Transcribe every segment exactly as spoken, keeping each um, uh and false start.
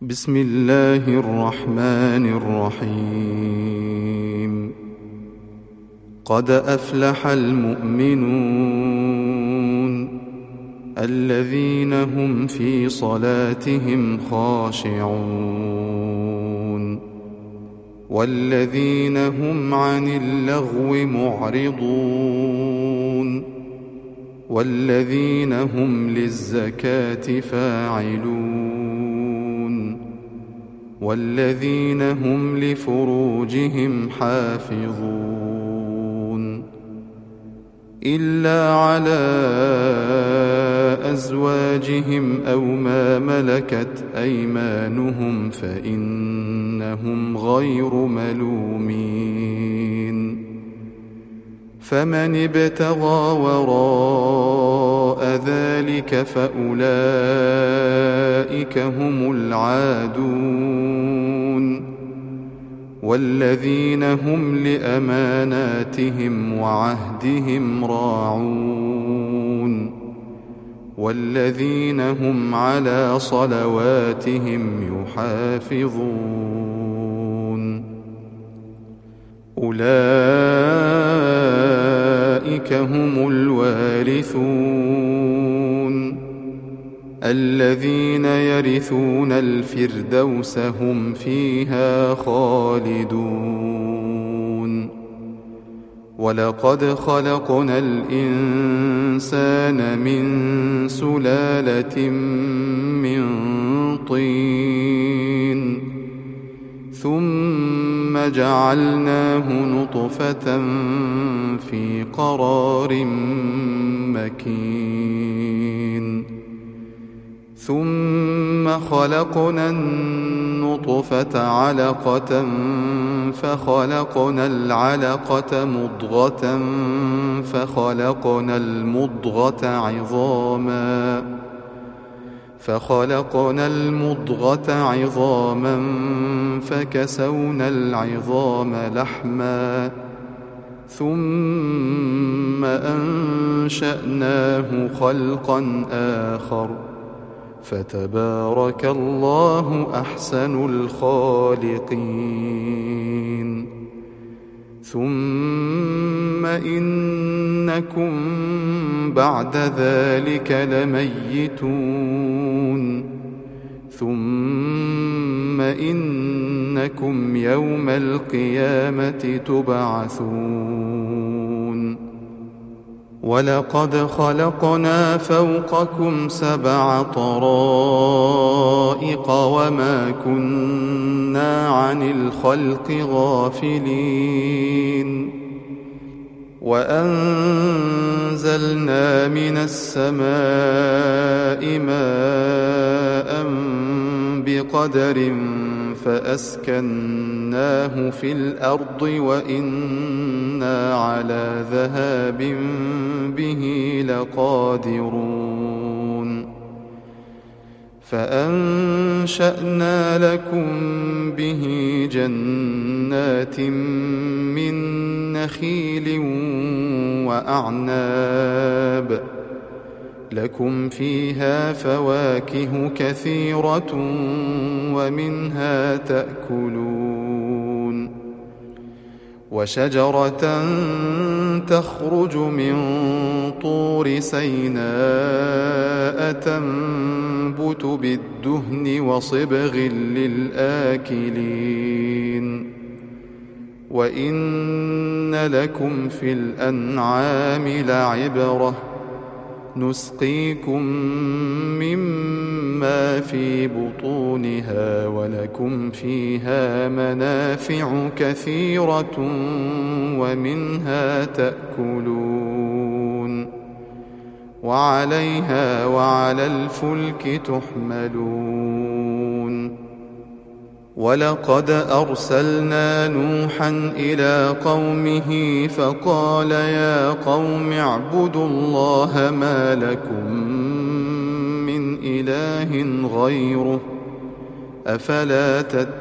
بسم الله الرحمن الرحيم. قد أفلح المؤمنون الذين هم في صلاتهم خاشعون والذين هم عن اللغو معرضون والذين هم للزكاة فاعلون والذين هم لفروجهم حافظون إلا على أزواجهم أو ما ملكت أيمانهم فإنهم غير ملومين. فمن ابتغى وراء ذلك فأولئك هم العادون والذين هم لأماناتهم وعهدهم راعون والذين هم على صلواتهم يحافظون. أولئك هم الوارثون الذين يرثون الفردوس هم فيها خالدون. ولقد خلقنا الإنسان من سلالة من طين ثم جعلناه نطفة في قرار مكين ثم خلقنا النطفة علقة فخلقنا العلقة مضغة فخلقنا المضغة عظاما فخلقنا المضغة عظاما فكسونا العظام لحما ثم أنشأناه خلقا آخر فتبارك الله أحسن الخالقين. ثم إنكم بعد ذلك لميتون ثم إنكم يوم القيامة تبعثون. ولقد خلقنا فوقكم سبع طرائق وما كنا عن الخلق غافلين. وأنزلنا من السماء ماء بقدر فأسكناه في الأرض وإنا على ذهاب به لقادرون. فأنشأنا لكم به جنات من نخيل وأعناب لكم فيها فواكه كثيرة ومنها تأكلون. وشجرة تخرج من طور سيناء تنبت بالدهن وصبغ للآكلين. وإن لكم في الأنعام لعبرة نسقيكم مما في بطونها ولكم فيها منافع كثيرة ومنها تأكلون وعليها وعلى الفلك تحملون. ولقد أرسلنا نوحا إلى قومه فقال يا قوم اعبدوا الله ما لكم من إله غيره أفلا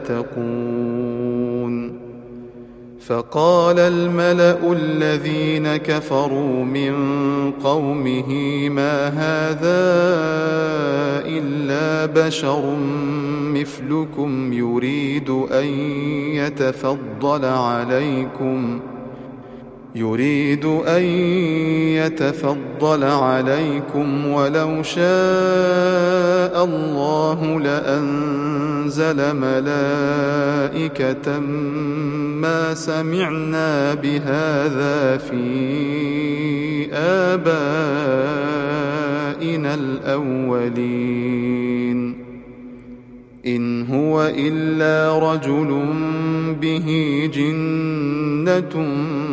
تتقون. فقال الملأ الذين كفروا من قومه ما هذا إلا بشر مثلكم مثلكم يريد أن يتفضل عليكم يريد أن يتفضل عليكم ولو شاء الله لأنزل ملائكة ما سمعنا بهذا في آبائنا الأولين إن هو إلا رجل به جنة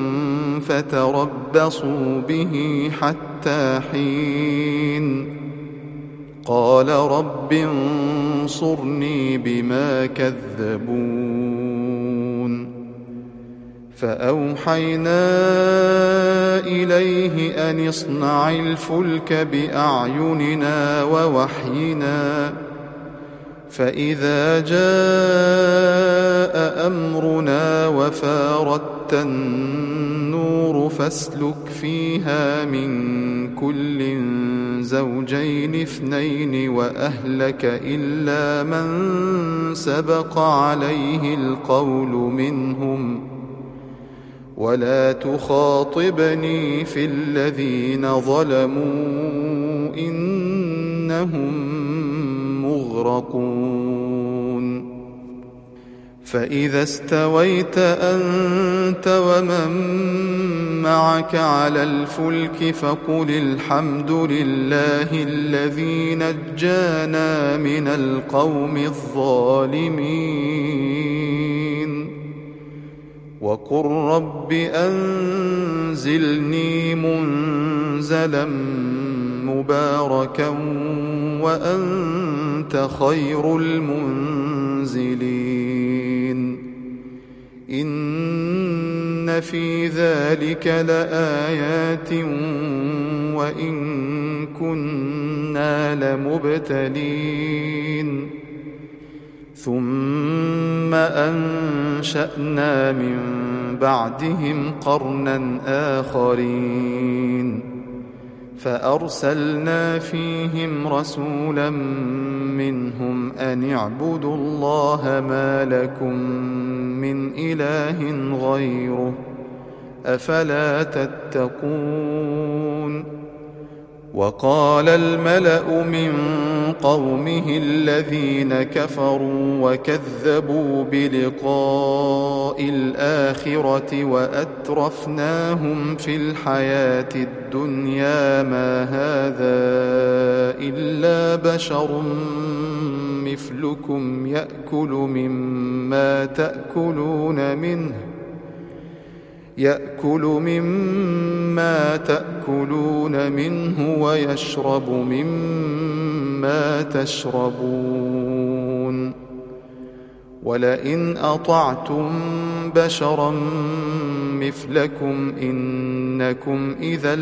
فتربصوا به حتى حين قال رب انصرني بما كذبون فأوحينا إليه أن اصنع الفلك بأعيننا ووحينا فإذا جاء أمرنا وفاردت النور فاسلك فيها من كل زوجين اثنين وأهلك إلا من سبق عليه القول منهم ولا تخاطبني في الذين ظلموا إنهم مغرقون فإذا استويت أنت ومن معك على الفلك فقل الحمد لله الذي نجانا من القوم الظالمين وقل رب أنزلني منزلا مباركا وأنت خير المنزلين إن في ذلك لآيات وإن كنا لمبتلين ثم أنشأنا من بعدهم قرنا آخرين فأرسلنا فيهم رسولا منهم أن اعبدوا الله ما لكم من إله غيره أفلا تتقون وقال الملأ من قومه الذين كفروا وكذبوا بلقاء الآخرة وأترفناهم في الحياة الدنيا ما هذا إلا بشر مثلكم يأكل مما تأكلون منه يأكل مما تأكلون منه ويشرب مما تشربون ولئن أطعتم بشرا مثلكم إنكم إذا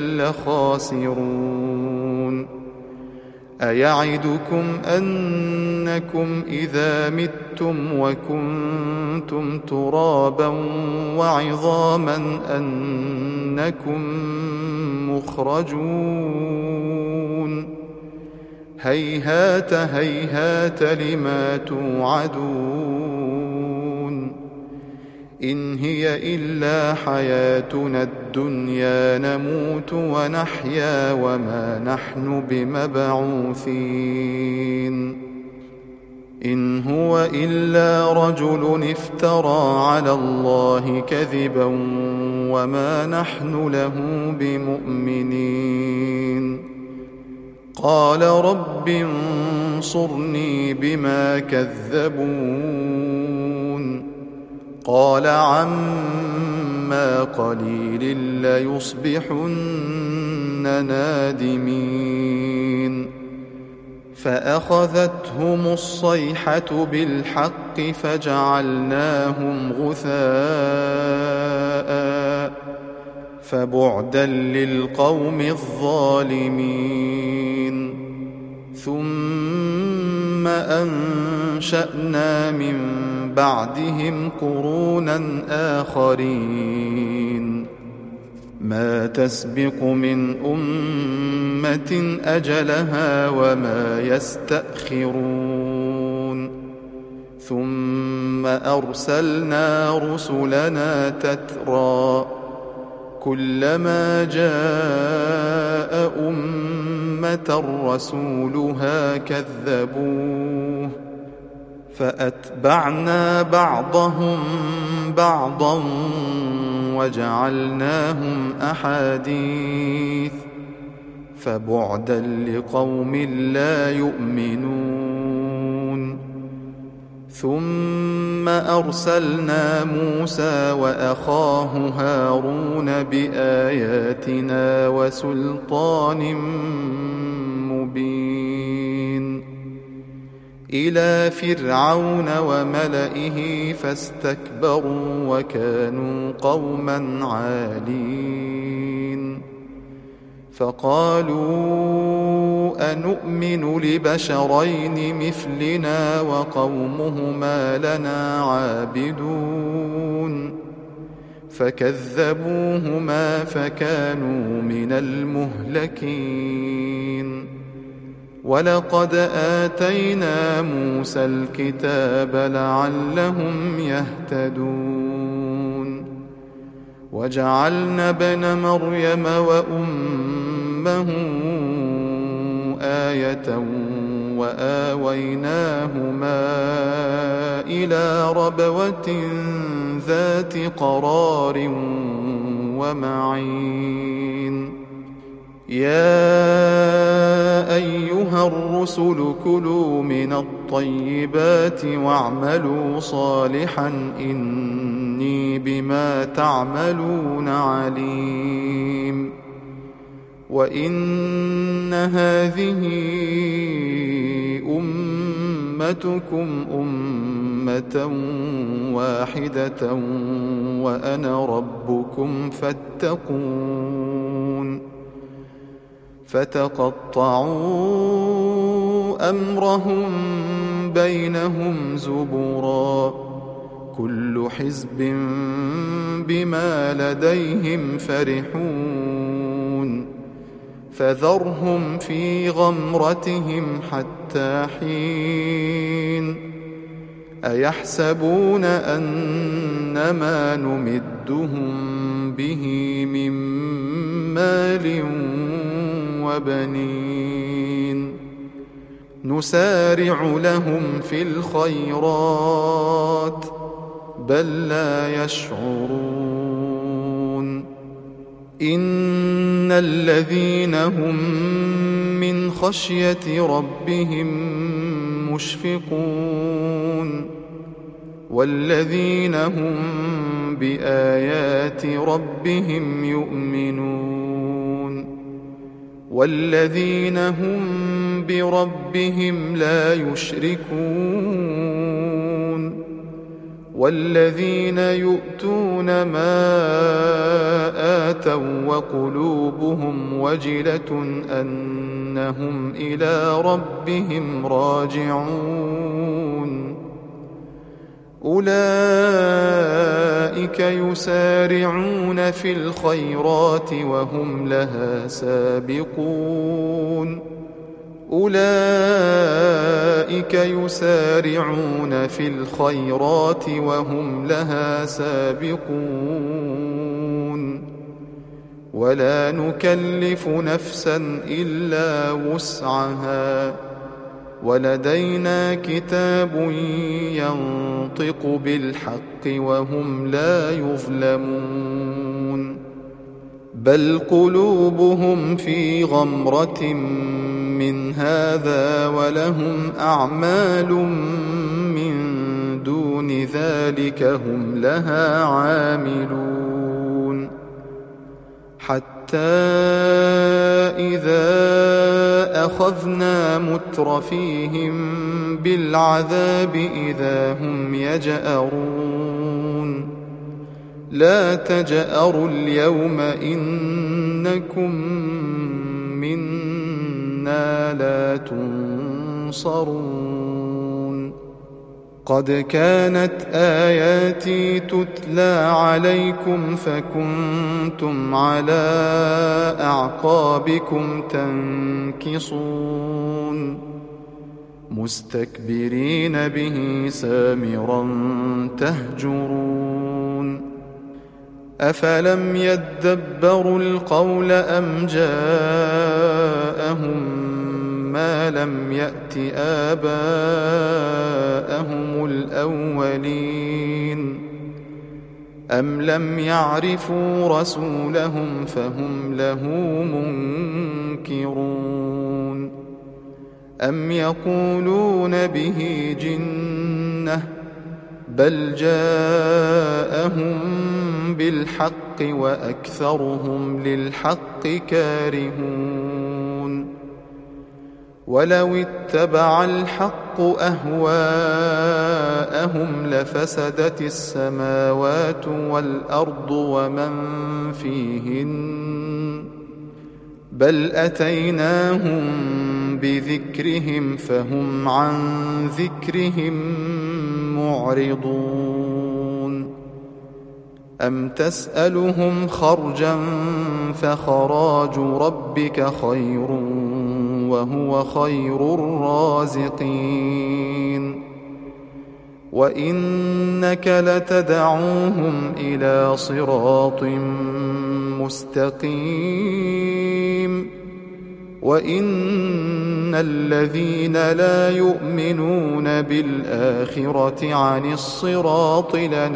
لخاسرون أيعدكم أنكم إذا متم وكنتم ترابا وعظاما أنكم مخرجون هيهات هيهات لما توعدون إن هي إلا حياتنا الدنيا نموت ونحيا وما نحن بمبعوثين إن هو إلا رجل افترى على الله كذبا وما نحن له بمؤمنين قال رب انصرني بما كذبون قال عما قليل ليصبحن نادمين فأخذتهم الصيحة بالحق فجعلناهم غثاء فبعدا للقوم الظالمين ثم أنشأنا من بعدهم قرونا آخرين ما تسبق من أمة أجلها وما يستأخرون ثم أرسلنا رسلنا تترى كلما جاء أمة رسولها كذبوه فأتبعنا بعضهم بعضا وجعلناهم أحاديث فبعدا لقوم لا يؤمنون ثم أرسلنا موسى وأخاه هارون بآياتنا وسلطان مبين إلى فرعون وملئه فاستكبروا وكانوا قوما عالين فقالوا أنؤمن لبشرين مثلنا وقومهما لنا عابدون فكذبوهما فكانوا من المهلكين ولقد آتينا موسى الكتاب لعلهم يهتدون وجعلنا ابن مريم وأمه آية وآويناهما إلى ربوة ذات قرار ومعين يا أيها الرسل كلوا من الطيبات واعملوا صالحا إني بما تعملون عليم وإن هذه أمتكم أمة واحدة وأنا ربكم فاتقون فتقطعوا أمرهم بينهم زبرا كل حزب بما لديهم فرحون فذرهم في غمرتهم حتى حين أيحسبون أنما نمدهم به من مال وبنين نسارع لهم في الخيرات بل لا يشعرون إن الذين هم من خشية ربهم مشفقون والذين هم بآيات ربهم يؤمنون والذين هم بربهم لا يشركون والذين يؤتون ما آتوا وقلوبهم وجلة أنهم إلى ربهم راجعون أولئك يسارعون في الخيرات وهم لها سابقون أولئك يسارعون في الخيرات وهم لها سابقون ولا نكلف نفسا إلا وسعها ولدينا كتاب ينطق بالحق وهم لا يظلمون بل قلوبهم في غمرة من هذا ولهم أعمال من دون ذلك هم لها عاملون حتى إذا أخذنا مترفيهم بالعذاب إذا هم يجأرون لا تجأروا اليوم إنكم منا لا تنصرون قد كانت آياتي تتلى عليكم فكنتم على أعقابكم تنكصون مستكبرين به سامرا تهجرون أفلم يدبروا القول أم جاءهم ما لم يأت آباءهم الأولين أم لم يعرفوا رسولهم فهم له منكرون أم يقولون به جنة بل جاءهم بالحق وأكثرهم للحق كارهون ولو اتبع الحق أهواءهم لفسدت السماوات والأرض ومن فيهن بل أتيناهم بذكرهم فهم عن ذكرهم معرضون أم تسألهم خرجا فخراج ربك خير وهو خير الرازقين وإنك لتدعوهم إلى صراط مستقيم وإن الذين لا يؤمنون بالآخرة عن الصراط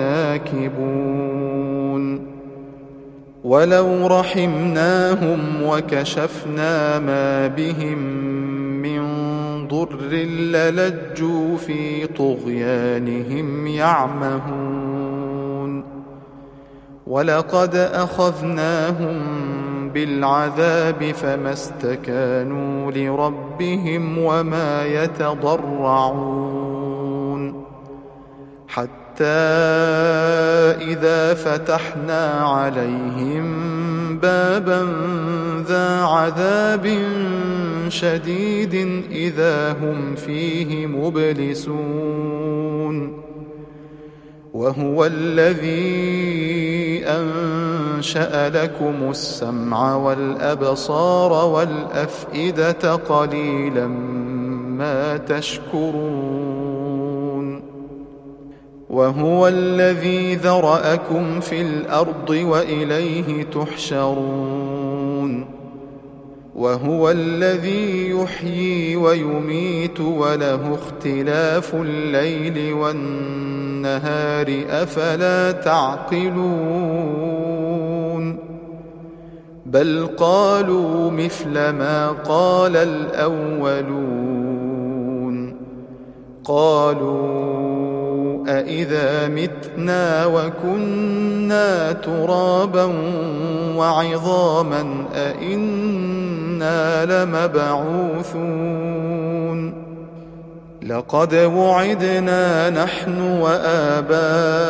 لناكبون ولو رحمناهم وكشفنا ما بهم من ضر للجوا في طغيانهم يعمهون ولقد أخذناهم بالعذاب فما استكانوا لربهم وما يتضرعون حتى إذا فتحنا عليهم بابا ذا عذاب شديد إذا هم فيه مبلسون وهو الذي أنشأ لكم السمع والأبصار والأفئدة قليلا ما تشكرون وهو الذي ذرأكم في الأرض وإليه تحشرون وهو الذي يحيي ويميت وله اختلاف الليل والنهار أفلا تعقلون بل قالوا مثل ما قال الأولون قالوا أإذا متنا وكنا ترابا وعظاما أإنا لمبعوثون لقد وعدنا نحن وآباؤنا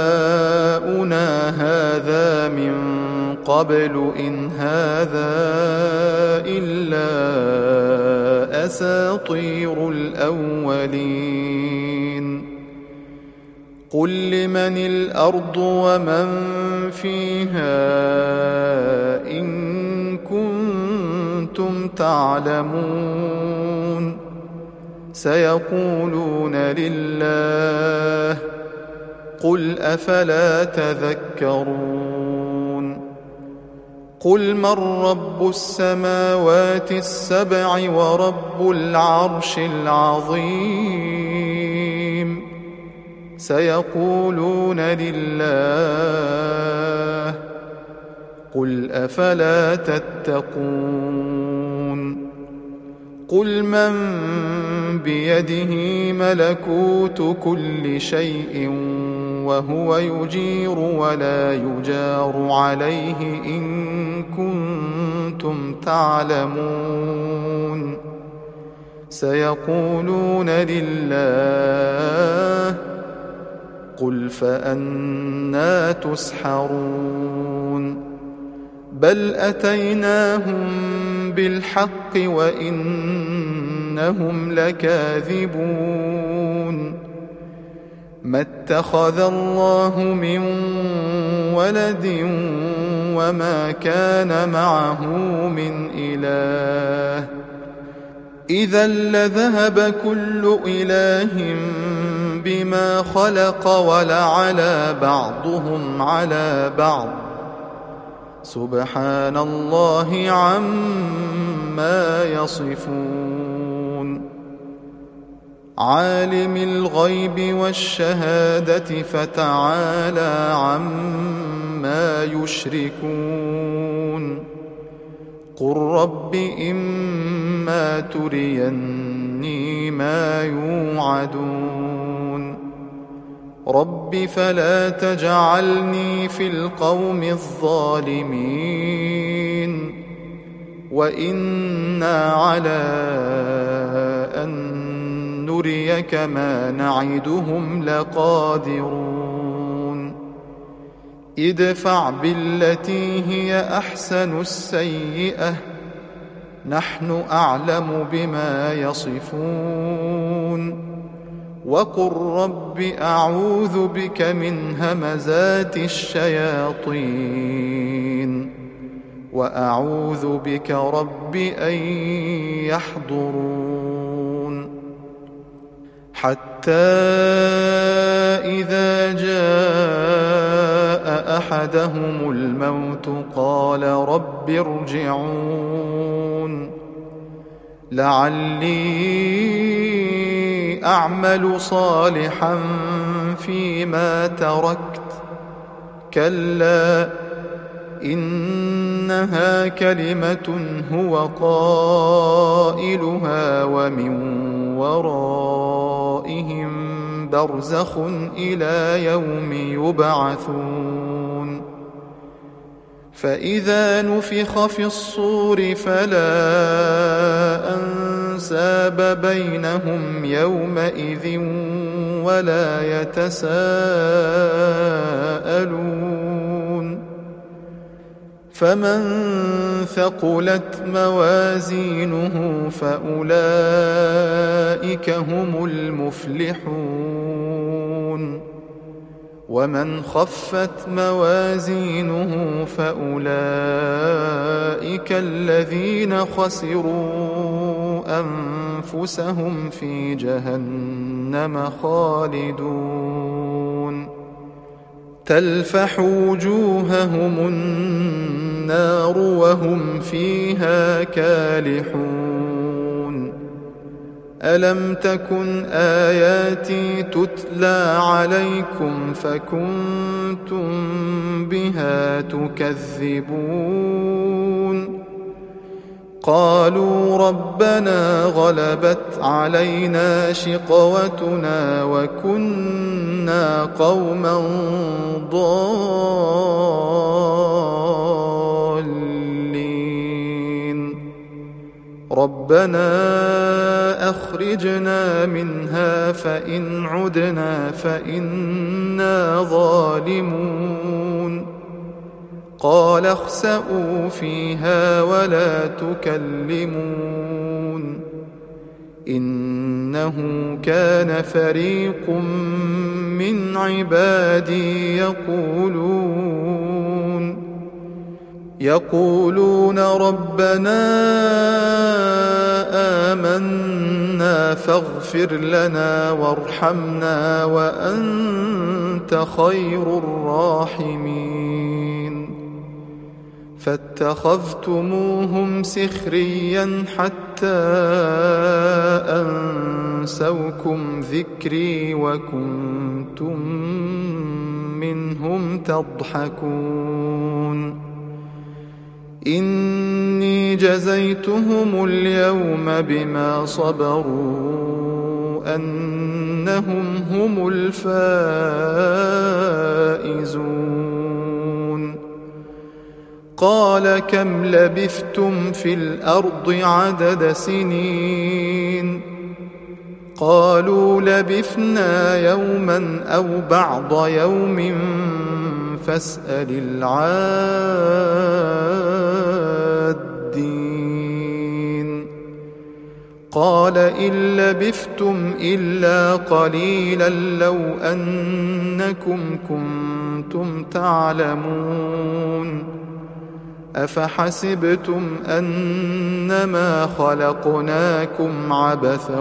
هذا من قبل إن هذا إلا أساطير الأولين قل لمن الأرض ومن فيها إن كنتم تعلمون سيقولون لله قل أفلا تذكرون قل من رب السماوات السبع ورب العرش العظيم سيقولون لله قل أفلا تتقون قل من بيده ملكوت كل شيء وهو يجير ولا يجار عليه إن كنتم تعلمون سيقولون لله قل فأنى تسحرون بل أتيناهم بالحق وإنهم لكاذبون ما اتخذ الله من ولد وما كان معه من إله إذا لذهب كل إله بما خلق ولعلى بعضهم على بعض سبحان الله عما يصفون عالم الغيب والشهادة فتعالى عما يشركون قل رب إما تريني ما يوعدون رب فلا تجعلني في القوم الظالمين وإنا على أن نريك ما نعدهم لقادرون ادفع بالتي هي أحسن السيئة نحن أعلم بما يصفون وقل رب أعوذ بك من همزات الشياطين وأعوذ بك رب أن يحضرون حتى إذا جاء أحدهم الموت قال رب ارجعون لعلي أعمل صالحا فيما تركت كلا إنها كلمة هو قائلها ومن ورائهم برزخ إلى يوم يبعثون فإذا نفخ في الصور فلا أنساب بينهم يومئذ ولا يتساءلون فمن ثقلت موازينه فأولئك هم المفلحون ومن خفت موازينه فأولئك الذين خسروا أنفسهم في جهنم خالدون تلفح وجوههم النار وهم فيها كالحون ألم تكن آياتي تتلى عليكم فكنتم بها تكذبون قالوا ربنا غلبت علينا شقوتنا وكنا قوما ضالين ربنا أخرجنا منها فإن عدنا فإنا ظالمون قال اخسئوا فيها ولا تكلمون إنه كان فريق من عبادي يقولون يقولون ربنا آمنا فاغفر لنا وارحمنا وأنت خير الراحمين فاتخذتموهم سخريا حتى أنسوكم ذكري وكنتم منهم تضحكون إني جزيتهم اليوم بما صبروا أنهم هم الفائزون قال كم لبثتم في الأرض عدد سنين قالوا لبثنا يوما أو بعض يوم فاسأل العادين قال إن لبثتم إلا قليلا لو أنكم كنتم تعلمون أفحسبتم أنما خلقناكم عبثا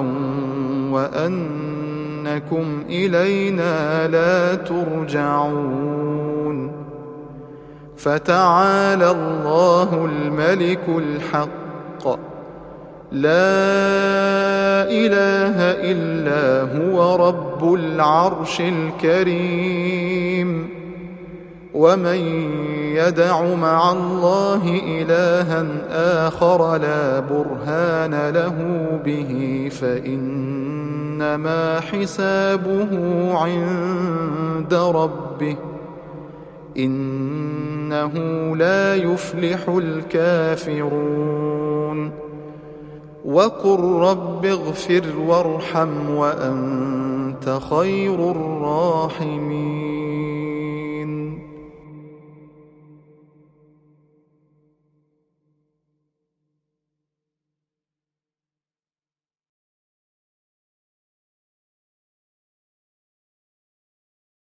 وأنكم إلينا لا ترجعون فتعالى الله الملك الحق لا إله إلا هو رب العرش الكريم ومن يدع مع الله إلها آخر لا برهان له به فإنما حسابه عند ربه إنه لا يفلح الكافرون وقل رب اغفر وارحم وأنت خير الراحمين